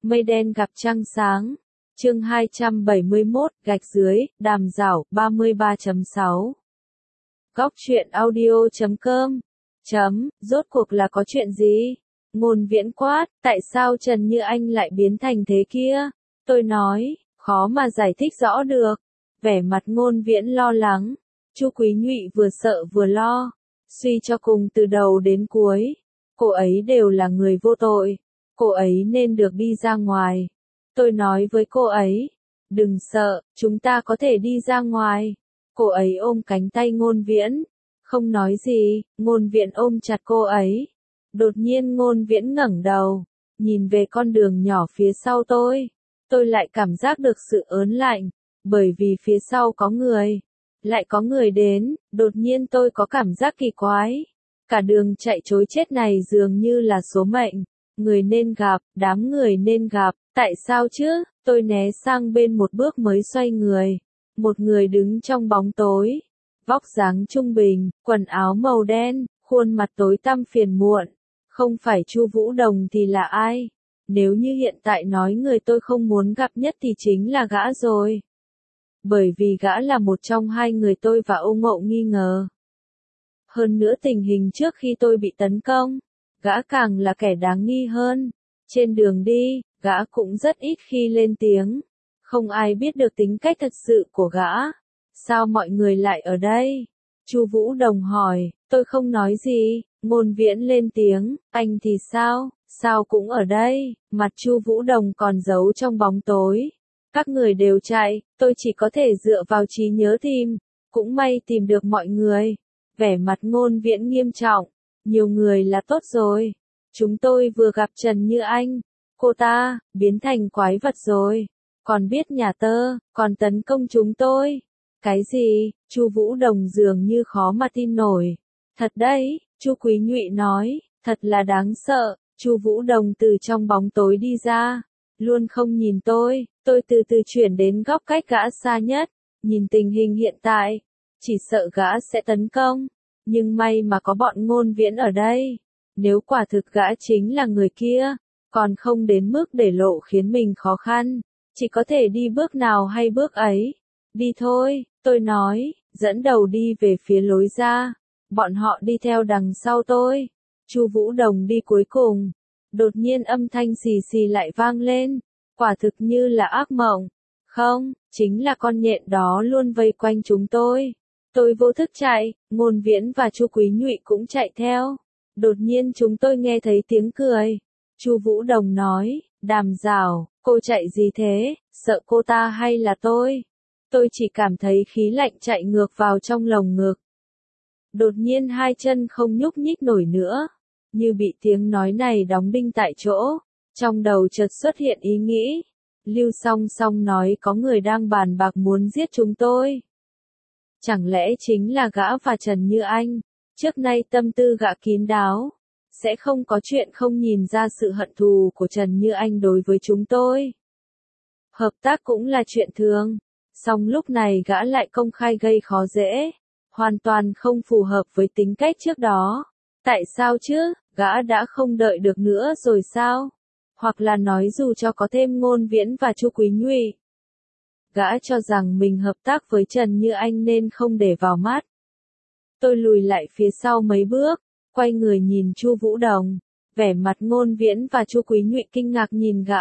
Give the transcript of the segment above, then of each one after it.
Mây đen gặp trăng sáng. Chương 271, Đàm Giảo, 33.6. Góc truyện audio.com. Rốt cuộc là có chuyện gì? Ngôn Viễn quát, tại sao Trần Như Anh lại biến thành thế kia? Tôi nói, khó mà giải thích rõ được. Vẻ mặt Ngôn Viễn lo lắng. Chu Quý Nhụy vừa sợ vừa lo. Suy cho cùng từ đầu đến cuối, cô ấy đều là người vô tội. Cô ấy nên được đi ra ngoài. Tôi nói với cô ấy, đừng sợ, chúng ta có thể đi ra ngoài. Cô ấy ôm cánh tay Ngôn Viễn, không nói gì. Ngôn Viễn ôm chặt cô ấy. Đột nhiên Ngôn Viễn ngẩng đầu, nhìn về con đường nhỏ phía sau tôi. Tôi lại cảm giác được sự ớn lạnh, bởi vì phía sau có người. Lại có người đến, đột nhiên tôi có cảm giác kỳ quái. Cả đường chạy trối chết này dường như là số mệnh. Người nên gặp, đám người nên gặp, tại sao chứ? Tôi né sang bên một bước mới xoay người. Một người đứng trong bóng tối. Vóc dáng trung bình, quần áo màu đen, khuôn mặt tối tăm phiền muộn. Không phải Chu Vũ Đồng thì là ai? Nếu như hiện tại nói người tôi không muốn gặp nhất thì chính là gã rồi. Bởi vì gã là một trong hai người tôi và Âu Ngộ nghi ngờ. Hơn nữa tình hình trước khi tôi bị tấn công, gã càng là kẻ đáng nghi hơn. Trên đường đi, gã cũng rất ít khi lên tiếng. Không ai biết được tính cách thật sự của gã. Sao mọi người lại ở đây? Chu Vũ Đồng hỏi. Tôi không nói gì. Ngôn Viễn lên tiếng. Anh thì sao? Sao cũng ở đây? Mặt Chu Vũ Đồng còn giấu trong bóng tối. Các người đều chạy, tôi chỉ có thể dựa vào trí nhớ tìm. Cũng may tìm được mọi người. Vẻ mặt Ngôn Viễn nghiêm trọng. Nhiều người là tốt rồi. Chúng tôi vừa gặp Trần Như Anh. Cô ta, biến thành quái vật rồi. Còn biết nhà tơ, còn tấn công chúng tôi. Cái gì? Chu Vũ Đồng dường như khó mà tin nổi. Thật đấy, Chu Quý Nhụy nói, thật là đáng sợ. Chu Vũ Đồng từ trong bóng tối đi ra. Luôn không nhìn tôi từ từ chuyển đến góc cách gã xa nhất. Nhìn tình hình hiện tại, chỉ sợ gã sẽ tấn công. Nhưng may mà có bọn Ngôn Viễn ở đây. Nếu quả thực gã chính là người kia, còn không đến mức để lộ khiến mình khó khăn. Chỉ có thể đi bước nào hay bước ấy. Đi thôi, tôi nói, dẫn đầu đi về phía lối ra. Bọn họ đi theo đằng sau tôi. Chu Vũ Đồng đi cuối cùng. Đột nhiên âm thanh xì xì lại vang lên. Quả thực như là ác mộng. Không, chính là con nhện đó luôn vây quanh chúng tôi. Tôi vô thức chạy, Ngôn Viễn và Chu Quý Nhụy cũng chạy theo. Đột nhiên chúng tôi nghe thấy tiếng cười. Chu Vũ Đồng nói, Đàm Giảo, cô chạy gì thế, sợ cô ta hay là tôi? Tôi chỉ cảm thấy khí lạnh chạy ngược vào trong lồng ngực. Đột nhiên hai chân không nhúc nhích nổi nữa. Như bị tiếng nói này đóng đinh tại chỗ. Trong đầu chợt xuất hiện ý nghĩ. Lưu Song Song nói có người đang bàn bạc muốn giết chúng tôi. Chẳng lẽ chính là gã và Trần Như Anh? Trước nay tâm tư gã kín đáo. Sẽ không có chuyện không nhìn ra sự hận thù của Trần Như Anh đối với chúng tôi. Hợp tác cũng là chuyện thường. Song lúc này gã lại công khai gây khó dễ. Hoàn toàn không phù hợp với tính cách trước đó. Tại sao chứ? Gã đã không đợi được nữa rồi sao? Hoặc là nói dù cho có thêm Ngôn Viễn và Chu Quý Nhụy. Gã cho rằng mình hợp tác với Trần Như Anh nên không để vào mắt. Tôi lùi lại phía sau mấy bước, quay người nhìn Chu Vũ Đồng. Vẻ mặt Ngôn Viễn và Chu Quý Nhụy kinh ngạc nhìn gã.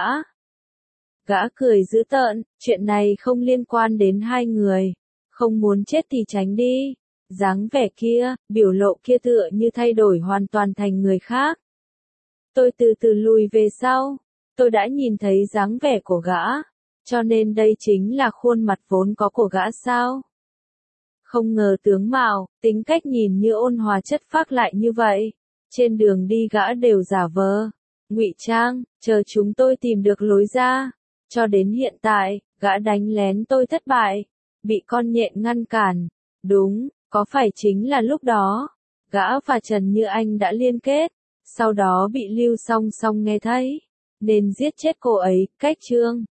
Gã cười dữ tợn, chuyện này không liên quan đến hai người. Không muốn chết thì tránh đi. Dáng vẻ kia, biểu lộ kia tựa như thay đổi hoàn toàn thành người khác. Tôi từ từ lùi về sau. Tôi đã nhìn thấy dáng vẻ của gã. Cho nên đây chính là khuôn mặt vốn có của gã sao? Không ngờ tướng mạo, tính cách nhìn như ôn hòa chất phác lại như vậy. Trên đường đi gã đều giả vờ, ngụy trang, chờ chúng tôi tìm được lối ra. Cho đến hiện tại, gã đánh lén tôi thất bại. Bị con nhện ngăn cản. Đúng, có phải chính là lúc đó, gã và Trần Như Anh đã liên kết. Sau đó bị Lưu Song Song nghe thấy. Nên giết chết cô ấy, cách chương.